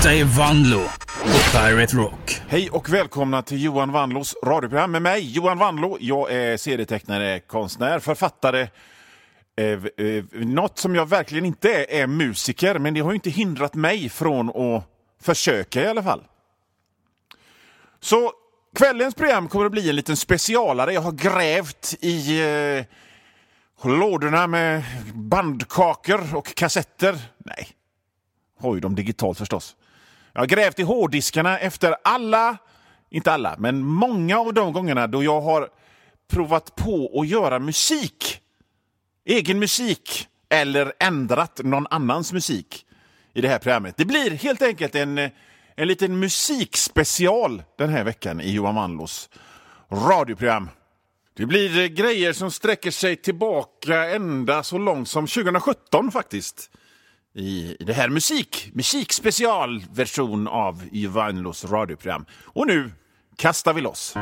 Detta är Vanlo på Pirate Rock. Hej och välkomna till Johan Vanlos radioprogram med mig, Johan Vanlo. Jag är serietecknare, konstnär, författare. Något som jag verkligen inte är musiker, men det har ju inte hindrat mig från att försöka i alla fall. Så kvällens program kommer att bli en liten specialare. Jag har grävt i lådorna med bandkakor och kassetter. Nej, har ju dem digitalt förstås. Jag har grävt i hårddiskarna efter inte alla, men många av de gångerna då jag har provat på att göra musik. Egen musik eller ändrat någon annans musik i det här programmet. Det blir helt enkelt en liten musikspecial den här veckan i Johan Vanlos radioprogram. Det blir grejer som sträcker sig tillbaka ända så långt som 2017 faktiskt. I det här musikspecialversion av Johan Vanlos radioprogram. Och nu kastar vi loss.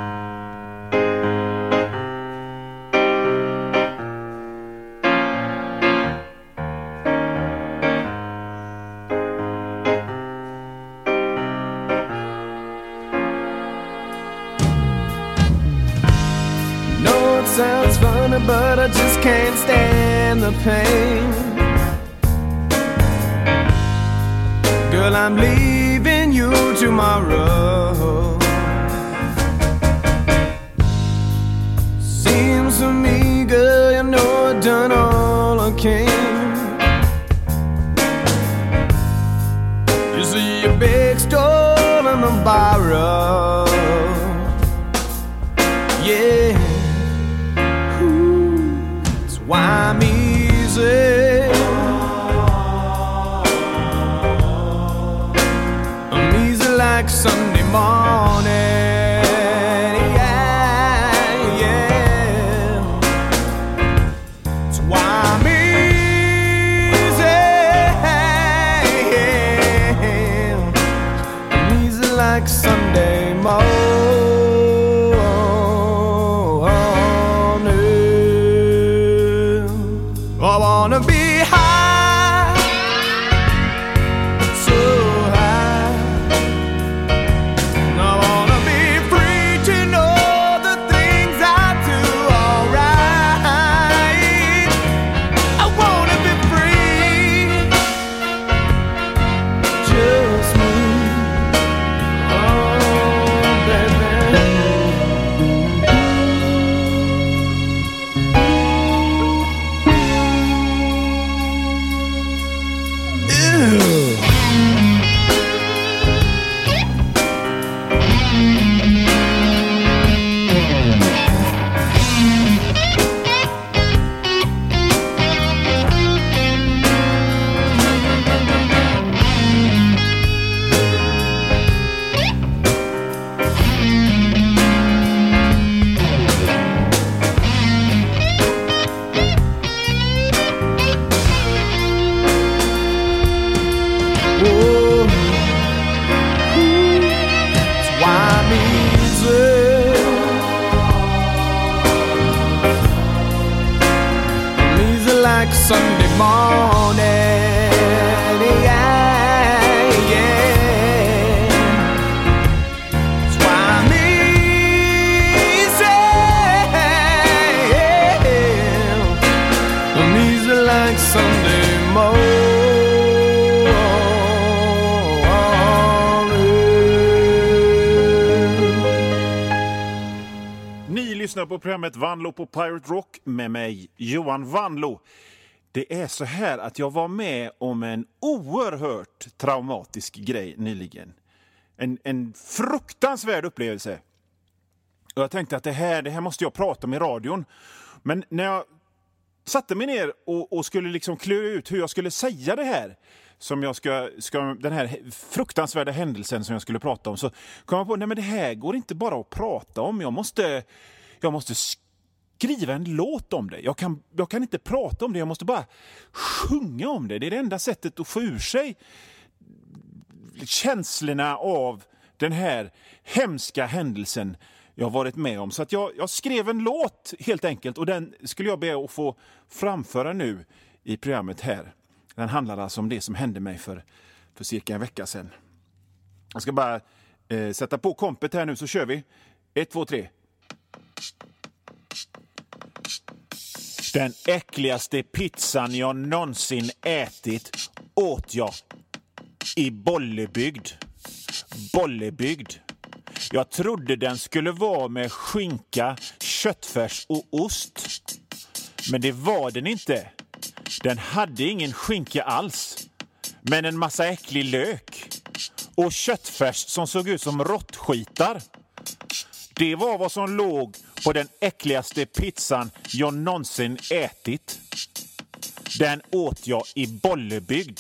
Sounds funny, but I just can't stand the pain. Girl, I'm leaving you tomorrow. Seems to me, girl, you know I've done all I can. You see a big store and a borrow. Yeah. Why I'm easy. I'm easy like Sunday morning. Yeah, yeah. That's why I'm easy. I'm easy like Sunday morning. I wanna be high, so high. I wanna be free to know the things I do alright. I wanna be free, just me. Oh, baby. Sunday morning, yeah, yeah. That's why I'm easy. I'm easy like Sunday morning. Ni lyssnar på programmet Vanlo på Pirate Rock med mig, Johan Vanlo. Det är så här att jag var med om en oerhört traumatisk grej nyligen. En fruktansvärd upplevelse. Och jag tänkte att det här måste jag prata om i radion. Men när jag satte mig ner och skulle liksom klura ut hur jag skulle säga det här, som jag ska den här fruktansvärda händelsen som jag skulle prata om, så kom jag på, nej men det här går inte bara att prata om. Jag måste skriva en låt om det. Jag kan inte prata om det, jag måste bara sjunga om det. Det är det enda sättet att få ur sig känslorna av den här hemska händelsen jag har varit med om. Så att jag skrev en låt helt enkelt, och den skulle jag be att få framföra nu i programmet här. Den handlar alltså om det som hände mig för cirka en vecka sedan. Jag ska bara sätta på kompet här nu så kör vi. 1, 2, 3. Den äckligaste pizzan jag någonsin ätit åt jag i Bollebygd. Bollebygd. Jag trodde den skulle vara med skinka, köttfärs och ost. Men det var den inte. Den hade ingen skinka alls. Men en massa äcklig lök. Och köttfärs som såg ut som råttskitar. Det var vad som låg på den äckligaste pizzan jag någonsin ätit. Den åt jag i Bollebygd.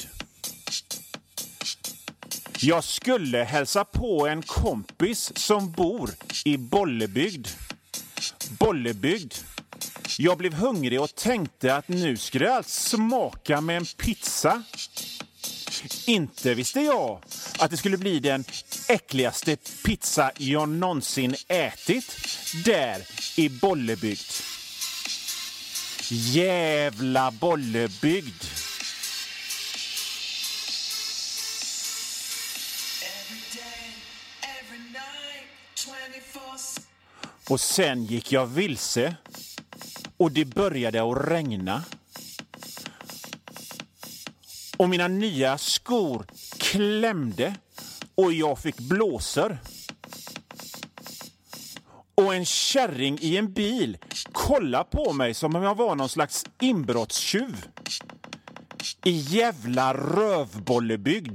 Jag skulle hälsa på en kompis som bor i Bollebygd. Bollebygd. Jag blev hungrig och tänkte att nu skulle allt smaka med en pizza. Inte visste jag att det skulle bli den äckligaste pizza jag någonsin ätit där i Bollebygd. Jävla Bollebygd. Och sen gick jag vilse och det började att regna. Och mina nya skor klämde och jag fick blåsor. Och en kärring i en bil kollade på mig som om jag var någon slags inbrottstjuv. I jävla Rövbollebygd.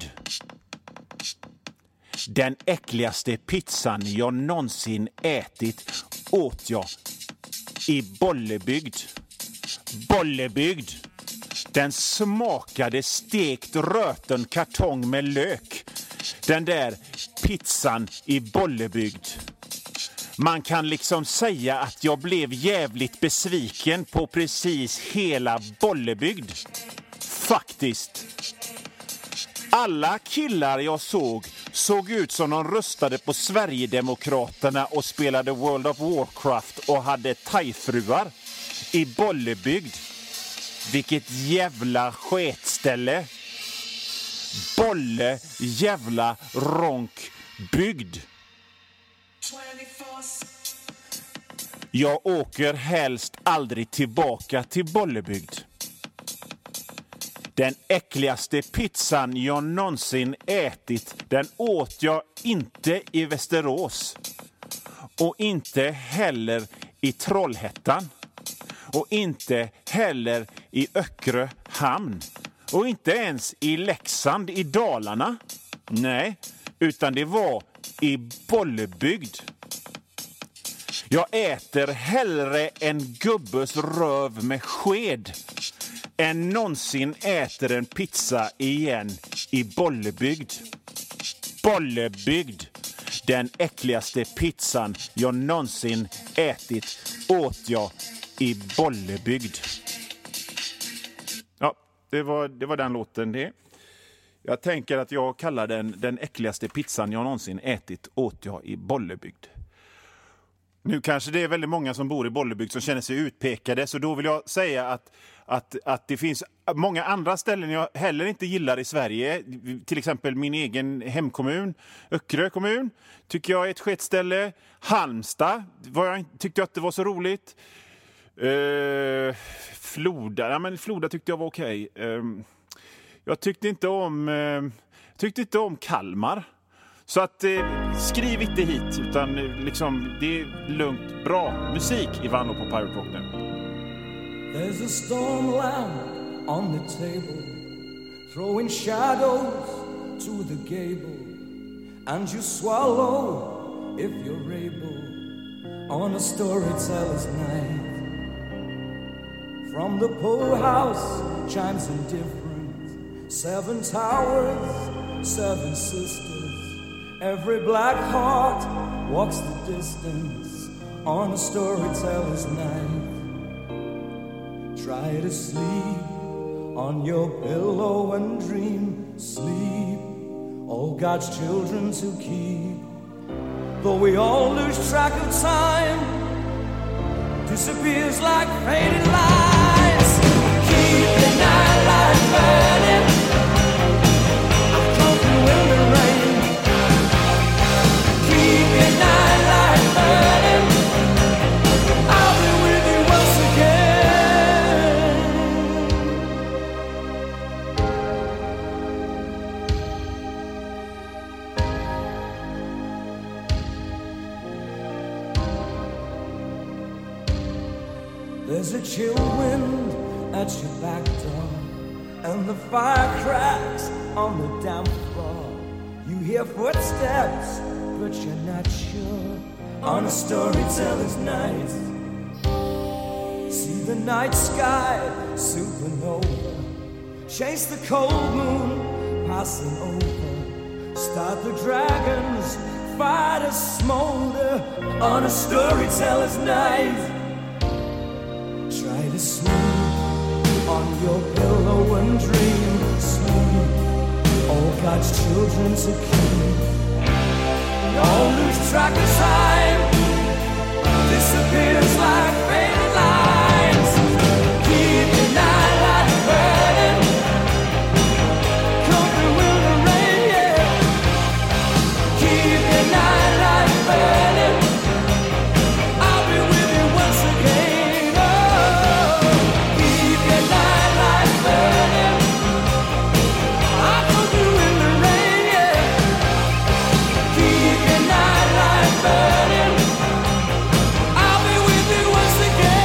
Den äckligaste pizzan jag någonsin ätit åt jag i Bollebygd. Bollebygd. Den smakade stekt röten kartong med lök. Den där pizzan i Bollebygd. Man kan liksom säga att jag blev jävligt besviken på precis hela Bollebygd. Faktiskt. Alla killar jag såg ut som de röstade på Sverigedemokraterna och spelade World of Warcraft och hade thai-fruar i Bollebygd. Vilket jävla sketställe. Bolle jävla ronkbygd. Jag åker helst aldrig tillbaka till Bollebygd. Den äckligaste pizzan jag någonsin ätit, den åt jag inte i Västerås. Och inte heller i Trollhättan. Och inte heller i Öckerö hamn. Och inte ens i Leksand i Dalarna. Nej, utan det var i Bollebygd. Jag äter hellre en gubbes röv med sked än någonsin äter en pizza igen i Bollebygd. Bollebygd. Den äckligaste pizzan jag någonsin ätit åt jag i Bollebygd. Ja, det var den låten det. Jag tänker att jag kallar den äckligaste pizzan jag någonsin ätit åt jag i Bollebygd. Nu kanske det är väldigt många som bor i Bollebygd som känner sig utpekade, så då vill jag säga att det finns många andra ställen jag heller inte gillar i Sverige. Till exempel min egen hemkommun, Öckerö kommun, tycker jag är ett sketställe. Halmstad tyckte jag inte var så roligt. Floda tyckte jag var okej. Jag tyckte inte om Kalmar. Så att skriv inte hit, utan liksom det är lugnt, bra musik i Vanlo på Pirate Rock nu. There's a storm lamp on the table, throwing shadows to the gable, and you swallow if you're able on a storyteller's night. From the pool house chimes indifferent, 7 towers, 7 sisters. Every black heart walks the distance on a storyteller's night. Try to sleep on your pillow and dream. Sleep, all God's children to keep. Though we all lose track of time, disappears like faded lights. Keep the night light burning. I've come through in the rain. There's a chill wind at your back door, and the fire cracks on the damp floor. You hear footsteps, but you're not sure. On a storyteller's night, see the night sky supernova, chase the cold moon passing over, start the dragons, fight a smolder. On a storyteller's night, try to sleep on your pillow and dream. Sleep, all God's children to keep. Don't lose track of time, disappears like faded lines. Keep your night light burning, come through in the rain, yeah. Keep your night light burning, I'll be with you once again. Oh, keep your night light burning, I'll come through in the rain, yeah. Keep your night light burning, I'll be with you once again.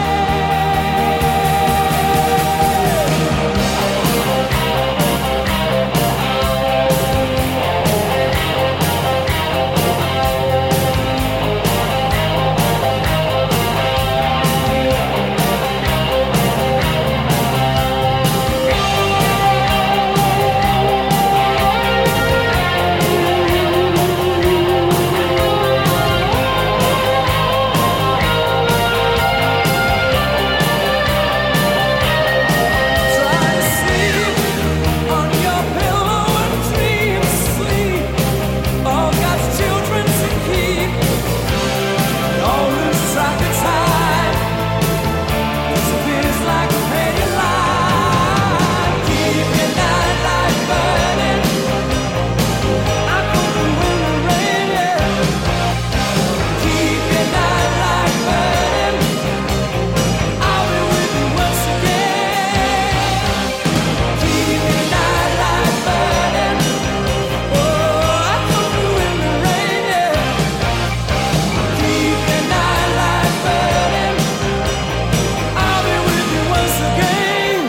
Try to sleep on your pillow and dream. Sleep, all God's children to keep. Don't lose track of time, disappears like a faded line. Keep your night light burning, I come through in the rain, yeah. Keep your night light burning, I'll be with you once again. Keep your night light burning, oh, I come through in the rain, yeah. Keep your night light burning, I'll be with you once again.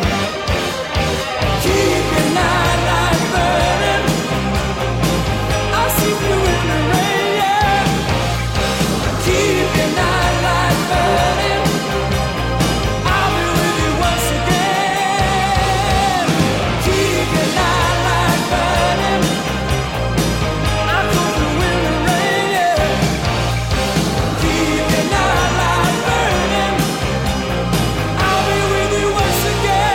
Keep your night light burning, I'll see you in the rain, yeah. Keep your night light burning, I'll be with you once again. Keep your night light burning, I'll come through in the rain, yeah. Keep your night light burning, I'll be with you once again.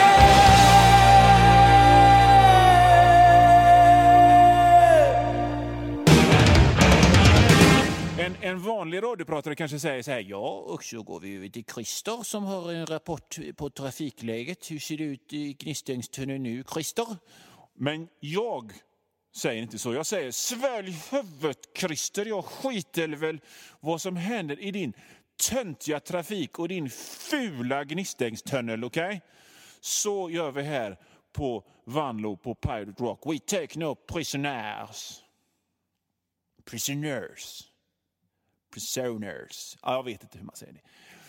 En vanlig radiopratare kanske säger så här: ja, och så går vi över till Christer som har en rapport på trafikläget. Hur ser det ut i Gnistängstunneln nu, Christer? Men jag säger inte så. Jag säger: svälj huvudet, Christer. Jag skiter väl vad som händer i din töntiga trafik och din fula Gnistängstunnel, okej? Så gör vi här på Vanlo på Pirate Rock. We take no prisoners. Prisoners. Prisoners. Ja, jag vet inte hur man säger det.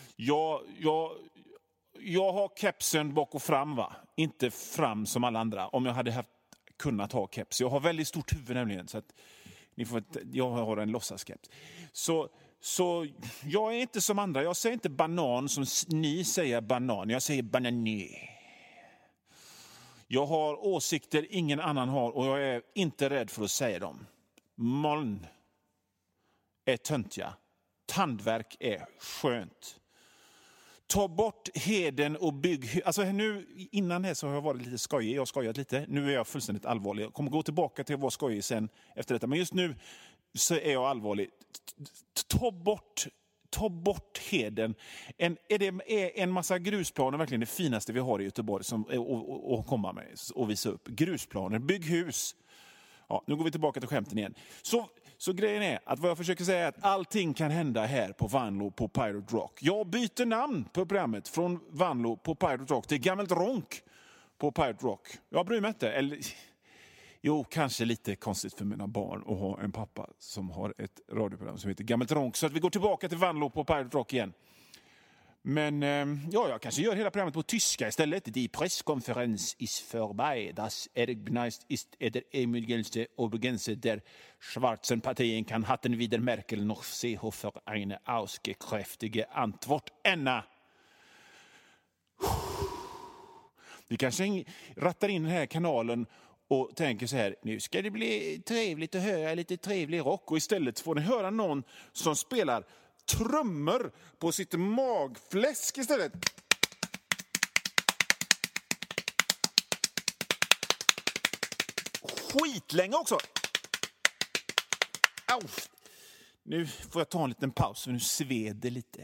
Jag har kepsen bak och fram, va? Inte fram som alla andra. Om jag hade kunnat ha keps. Jag har väldigt stort huvud nämligen. Så att jag har en låtsaskeps. Så jag är inte som andra. Jag säger inte banan som ni säger banan. Jag säger banané. Jag har åsikter ingen annan har. Och jag är inte rädd för att säga dem. Moln är töntiga. Tandverk är skönt. Ta bort heden och bygg. Alltså nu innan det så har jag varit lite skojig. Jag har skojat lite. Nu är jag fullständigt allvarlig. Jag kommer gå tillbaka till att vara skojig sen efter detta. Men just nu så är jag allvarlig. Ta bort heden. Är en massa grusplaner verkligen det finaste vi har i Göteborg som att komma med och visa upp? Grusplaner, bygg hus. Ja, nu går vi tillbaka till skämten igen. Så grejen är att vad jag försöker säga är att allting kan hända här på Vanlo på Pirate Rock. Jag byter namn på programmet från Vanlo på Pirate Rock till Gammalt Ronk på Pirate Rock. Jag bryr mig inte. Eller, jo, kanske lite konstigt för mina barn att ha en pappa som har ett radioprogram som heter Gammalt Ronk. Så att vi går tillbaka till Vanlo på Pirate Rock igen. Men jag kanske gör hela programmet på tyska istället. Die Presskonferenz ist vorbei. Das Ergebnis ist der Ergebnisse Obergrenze der schwarzen Parteien kann hatten weder Merkel noch Seehofer eine ausgekräftige Antwort ännu. Vi kanske rattar in den här kanalen och tänker så här, nu ska det bli trevligt att höra lite trevlig rock, och istället får ni höra någon som spelar trummor på sitt magfläsk istället. Skitlänge också. Au. Nu får jag ta en liten paus för nu sveder lite.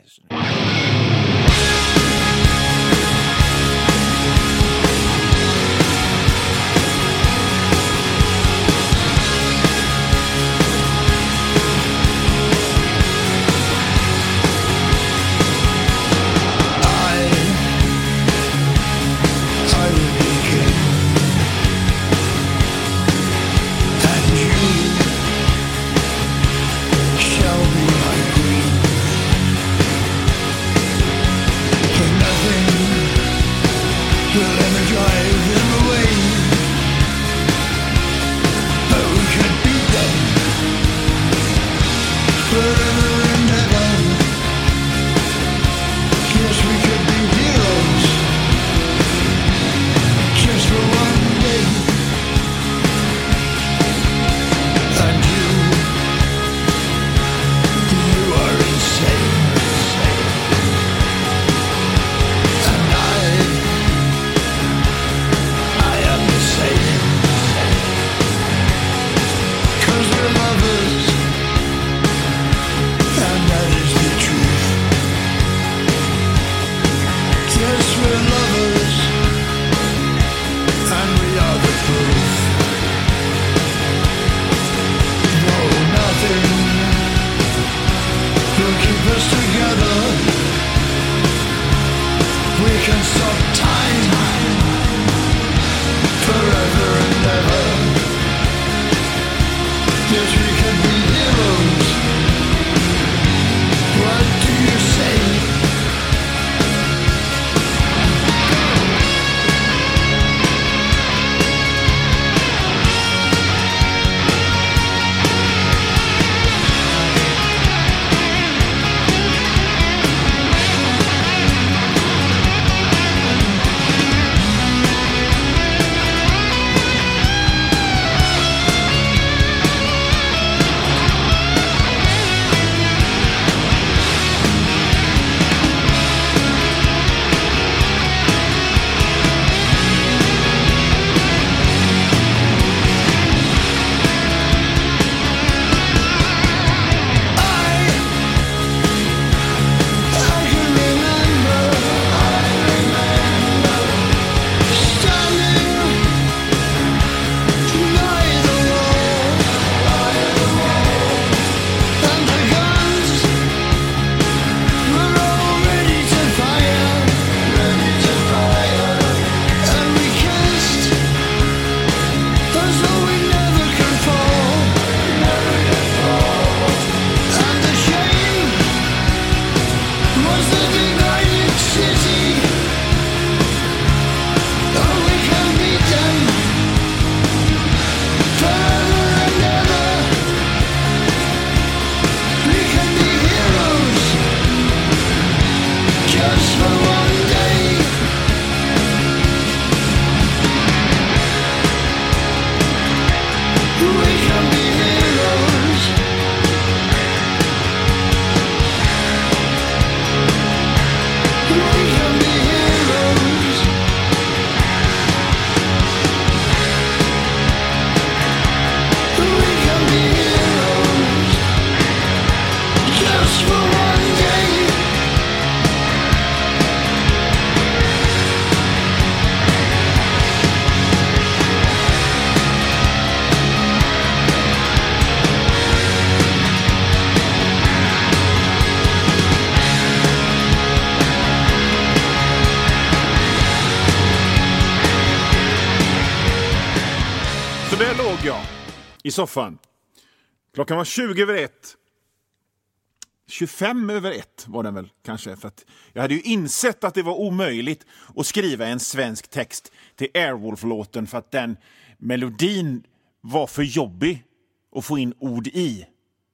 I soffan. Klockan var 20:01. 25 över 1 var den väl kanske. För att jag hade ju insett att det var omöjligt att skriva en svensk text till Airwolf-låten för att den melodin var för jobbig att få in ord i.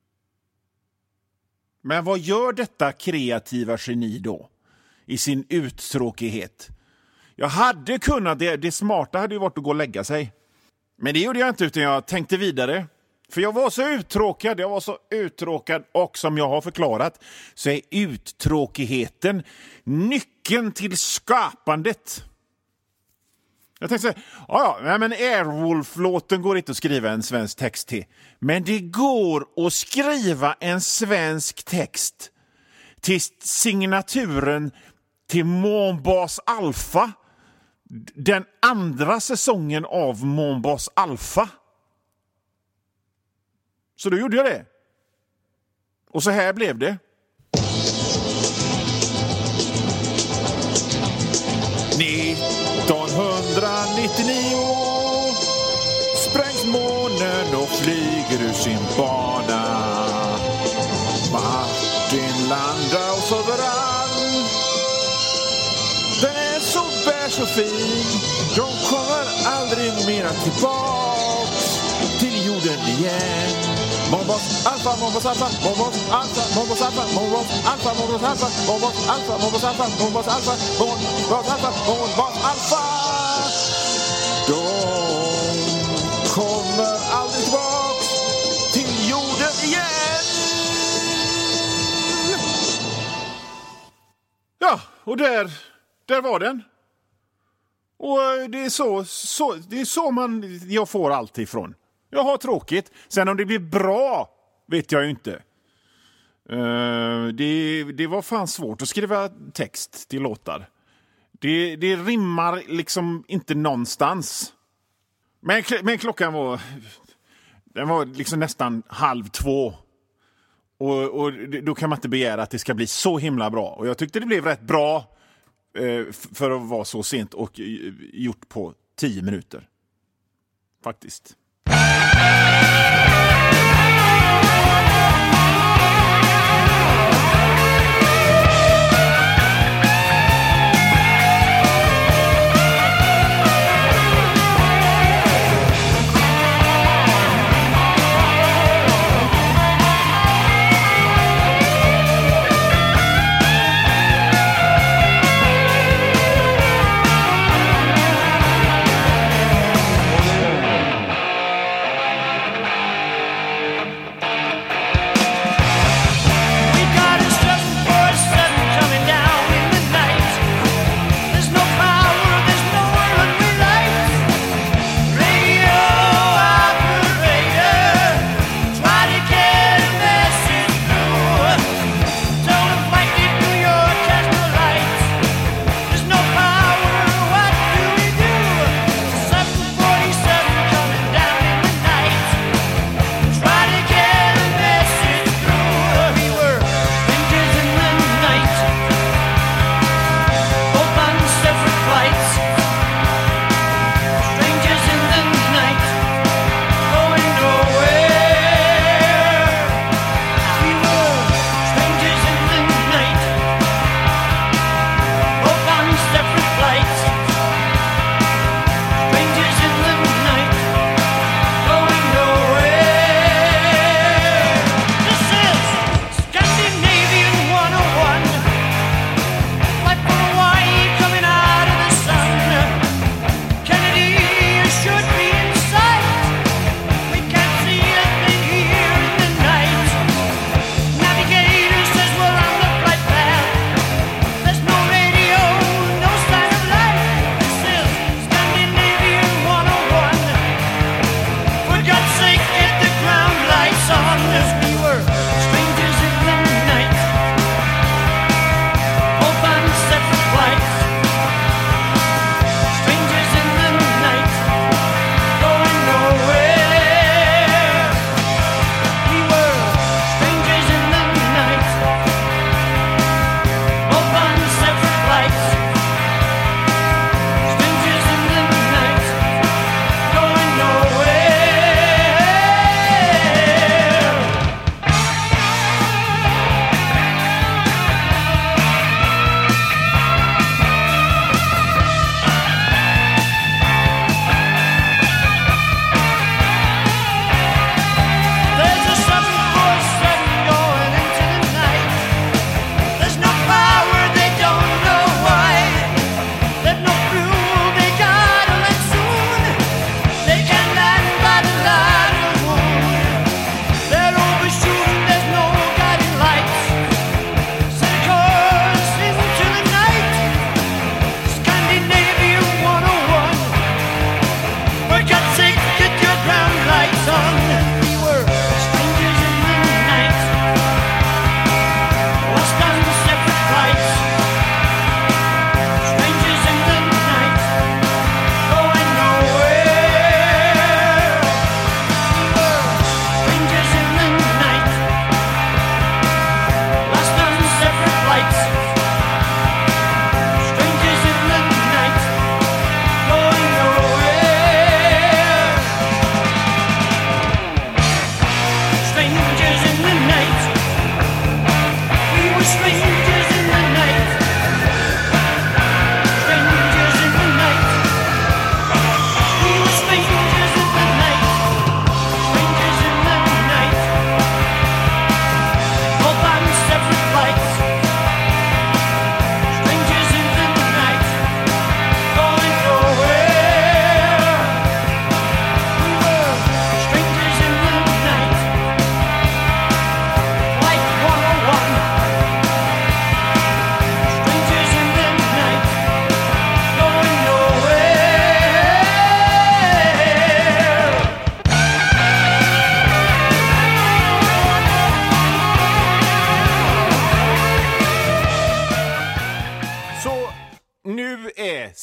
Men vad gör detta kreativa geni då? I sin uttråkighet. Jag hade kunnat, det smarta hade ju varit att gå och lägga sig. Men det gjorde jag inte, utan jag tänkte vidare. För jag var så uttråkad och som jag har förklarat så är uttråkigheten nyckeln till skapandet. Jag tänkte säga, men Airwolf-låten går inte att skriva en svensk text till. Men det går att skriva en svensk text till signaturen till Månbas Alpha. Den andra säsongen av Månbas Alpha. Så då gjorde jag det. Och så här blev det. 1999 sprängs månen och flyger ur sin bana. Martin landar och sover all. Den är så bärs och fin. De kommer aldrig mera tillbaks till jorden igen. Månbas Alpha, Månbas Alpha, Månbas Alpha, Månbas Alpha, Månbas Alpha, Månbas Alpha, Månbas Alpha, Månbas Alpha, Månbas Alpha, Månbas Alpha, Månbas Alpha. De kommer aldrig tillbaks till jorden igen. Ja, och där var den. Och det är så jag får allt ifrån. Jag har tråkigt. Sen om det blir bra vet jag ju inte. Det var fan svårt att skriva text till låtar. Det rimmar liksom inte någonstans. Men klockan var liksom nästan 1:30. Och då kan man inte begära att det ska bli så himla bra. Och jag tyckte det blev rätt bra för att vara så sent och gjort på 10 minuter. Faktiskt.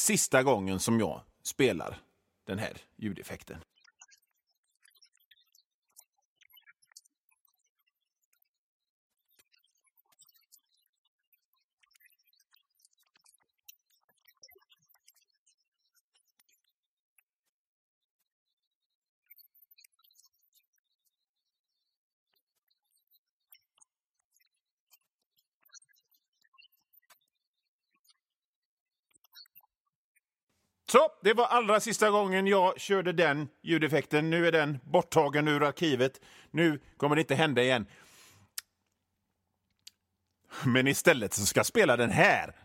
sista gången som jag spelar den här ljudeffekten. Så, det var allra sista gången jag körde den ljudeffekten. Nu är den borttagen ur arkivet. Nu kommer det inte hända igen. Men istället så ska jag spela den här.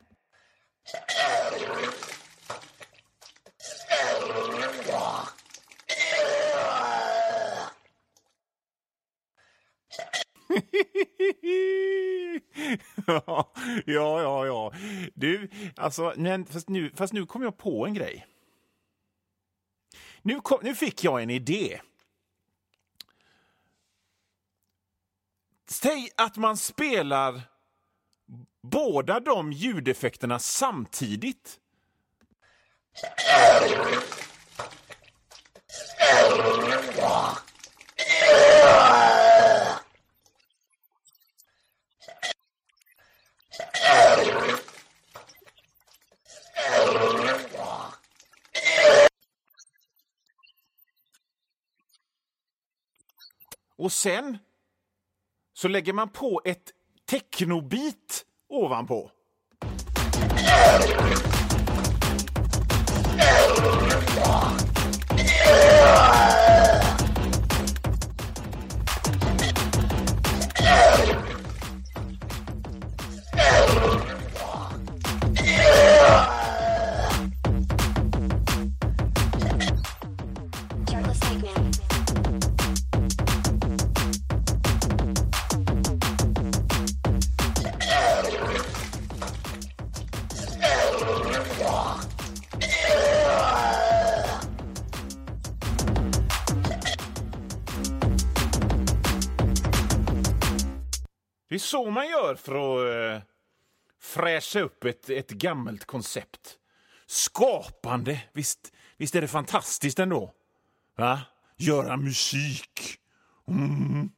Ja. Du, alltså, men fast nu kom jag på en grej. Nu fick jag en idé. Säg att man spelar båda de ljudeffekterna samtidigt. Och sen så lägger man på ett technobit ovanpå. Det är så man gör för att fräscha upp ett gammalt koncept. Skapande, visst är det fantastiskt ändå. Va? Göra musik. Mm.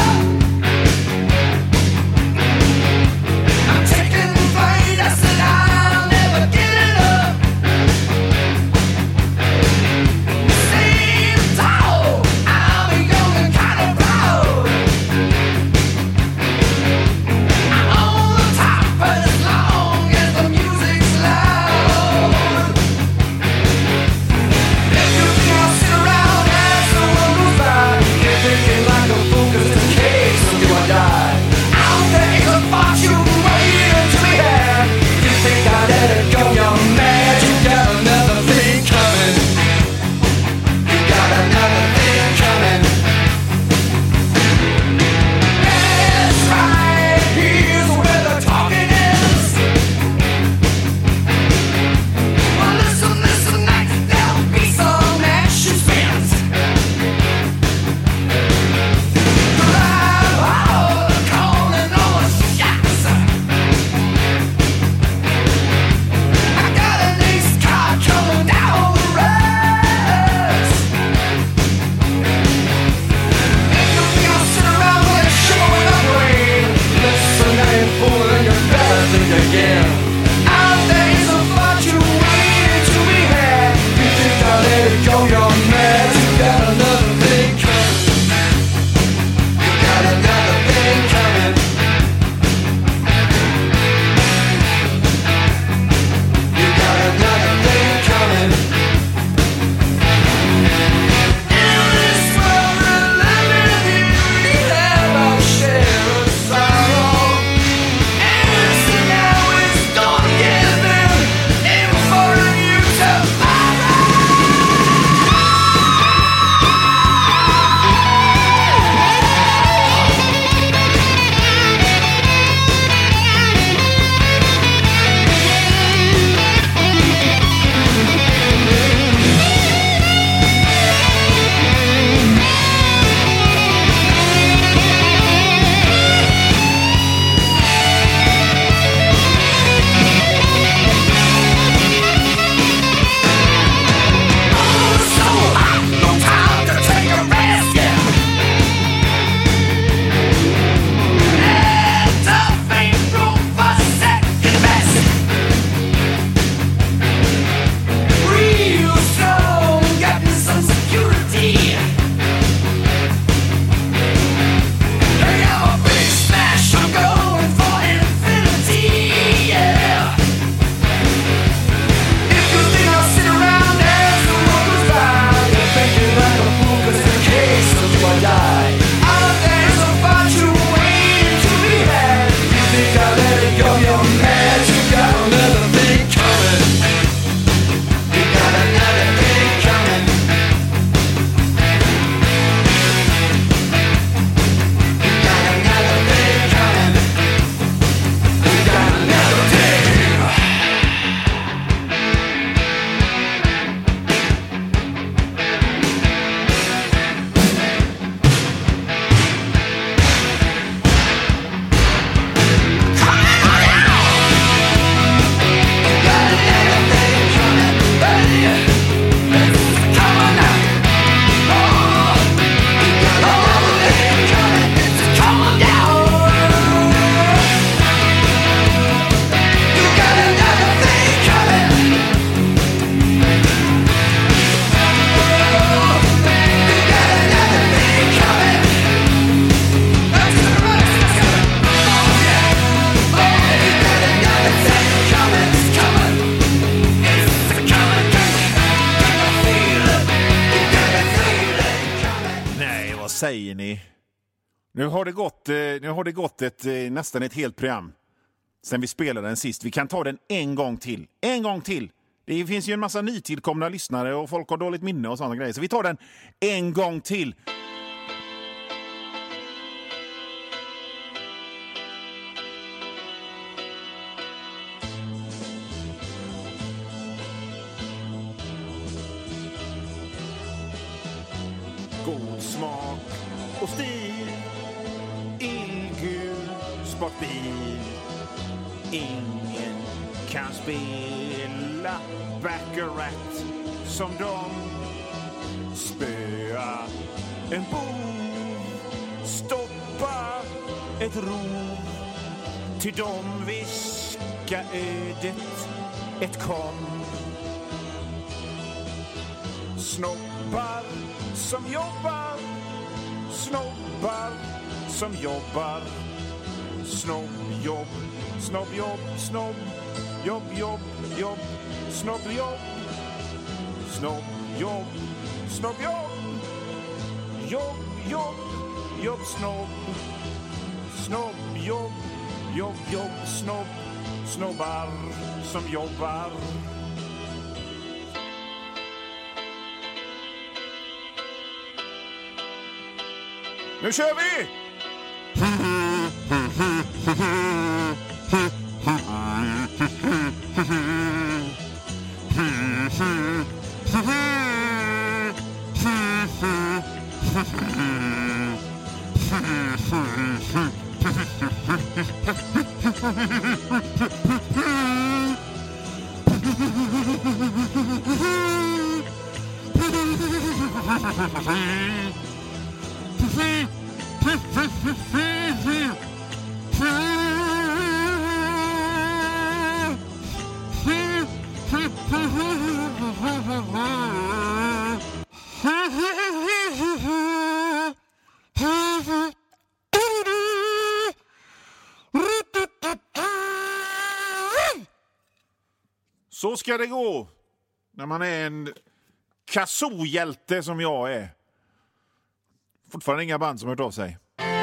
I'm taking flight, I said I Nu har det gått nästan ett helt program sen vi spelade den sist. Vi kan ta den en gång till. En gång till! Det finns ju en massa nytillkomna lyssnare och folk har dåligt minne och sådana grejer. Så vi tar den en gång till. God smak och stil, illgul sportbil. Ingen kan spela Baccarat som de. Spöa en bov, stoppa ett rov. Till dem viska ödet ett kom. Snobbar som jobbar, snobbar som jobbar. Snobbjobb, snobbjobb, snobb, jobb, jobb, jobb, snobbjobb. Snobbjobb, snobbjobb, jobb, jobb, jobb, snobb. Snobbjobb, jobb, jobb, snobb, snobbar som jobbar. Nu kör vi! Så ska det gå när man är en kazoo-hjälte som jag är. Fortfarande inga band som hört av sig.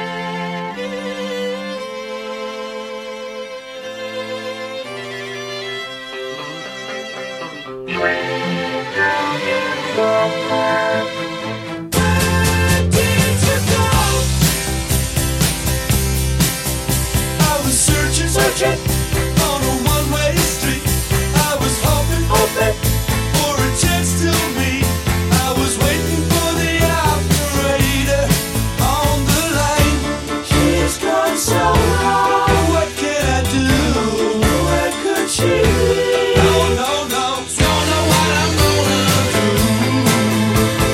I was searching on a one-way street. I was hoping for a chance to meet. I was waiting for the operator on the line. She's gone so wrong. What can I do? Where could she be? No, don't know what I'm gonna do.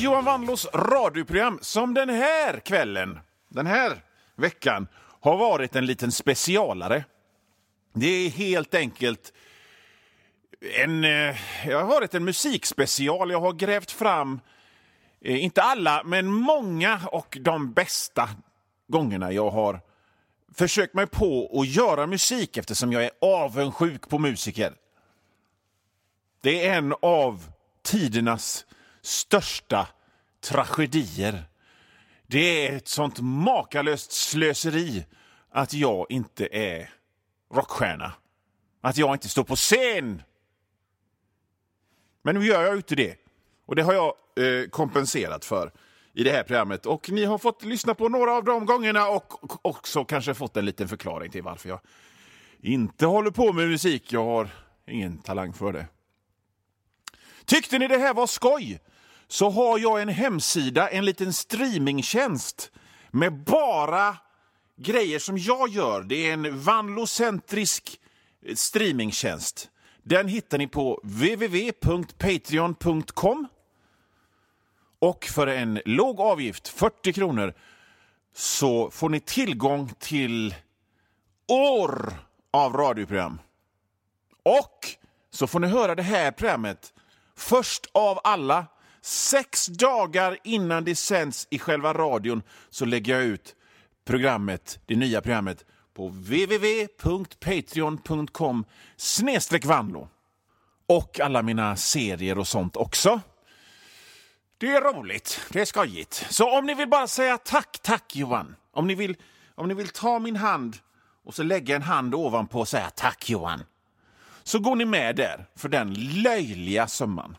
Johan Wanlås radioprogram som den här kvällen, den här veckan, har varit en liten specialare. Det är helt enkelt jag har varit en musikspecial. Jag har grävt fram, inte alla, men många och de bästa gångerna jag har försökt mig på att göra musik eftersom jag är avundsjuk på musiker. Det är en av tidernas största tragedier. Det är ett sånt makalöst slöseri att jag inte är rockstjärna. Att jag inte står på scen. Men nu gör jag inte det. Och det har jag kompenserat för i det här programmet. Och ni har fått lyssna på några av de gångerna och också kanske fått en liten förklaring till varför jag inte håller på med musik. Jag har ingen talang för det. Tyckte ni det här var skoj? Så har jag en hemsida, en liten streamingtjänst med bara grejer som jag gör. Det är en vanlocentrisk streamingtjänst. Den hittar ni på www.patreon.com. Och för en låg avgift, 40 kronor, så får ni tillgång till år av radioprogram. Och så får ni höra det här programmet först av alla. 6 dagar innan det sänds i själva radion så lägger jag ut programmet, det nya programmet, på www.patreon.com/Vanlo. Och alla mina serier och sånt också. Det är roligt, det är skojigt. Så om ni vill bara säga tack Johan. Om ni vill ta min hand och så lägga en hand ovanpå och säga tack Johan. Så går ni med där för den löjliga summan.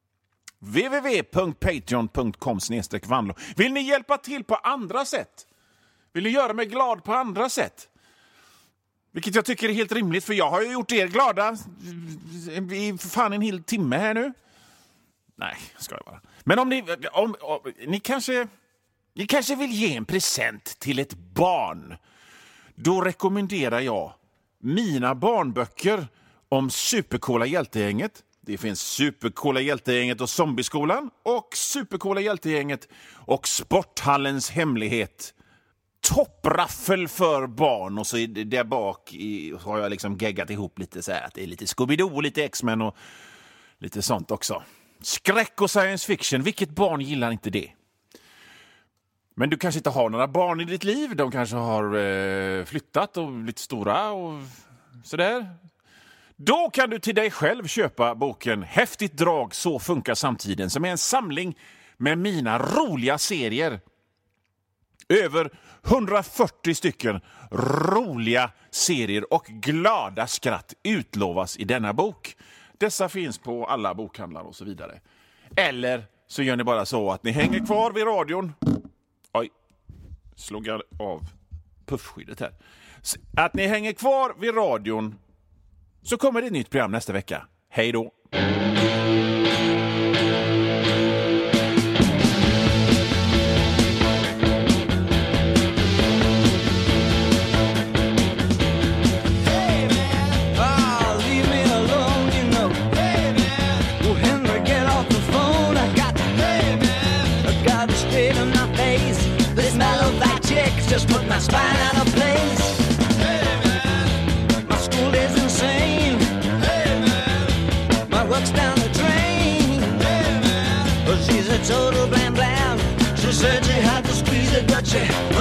www.patreon.com/Vanlo. Vill ni hjälpa till på andra sätt? Vill ni göra mig glad på andra sätt? Vilket jag tycker är helt rimligt, för jag har ju gjort er glada i fan en hel timme här nu. Nej, ska jag bara. Men om ni kanske vill ge en present till ett barn, då rekommenderar jag mina barnböcker om Supercoola Hjältegänget. Det finns Supercoola Hjältegänget och Zombieskolan och Supercoola Hjältegänget och Sporthallens hemlighet. Toppraffel för barn, och så där bak har jag liksom geggat ihop lite så här att det är lite Scooby-Doo och lite X-Men och lite sånt också. Skräck och science fiction, vilket barn gillar inte det? Men du kanske inte har några barn i ditt liv, de kanske har flyttat och blivit stora och sådär. Då kan du till dig själv köpa boken Häftigt drag, så funkar samtiden, som är en samling med mina roliga serier. Över 140 stycken roliga serier och glada skratt utlovas i denna bok. Dessa finns på alla bokhandlar och så vidare. Eller så gör ni bara så att ni hänger kvar vid radion. Oj, slog jag av puffskyddet här. Att ni hänger kvar vid radion, så kommer det ett nytt program nästa vecka. Hej då! Just put my spine out of place. Hey man, my school is insane. Hey man, my work's down the drain. Hey man, she's a total blam blam. She said she had to squeeze it, but she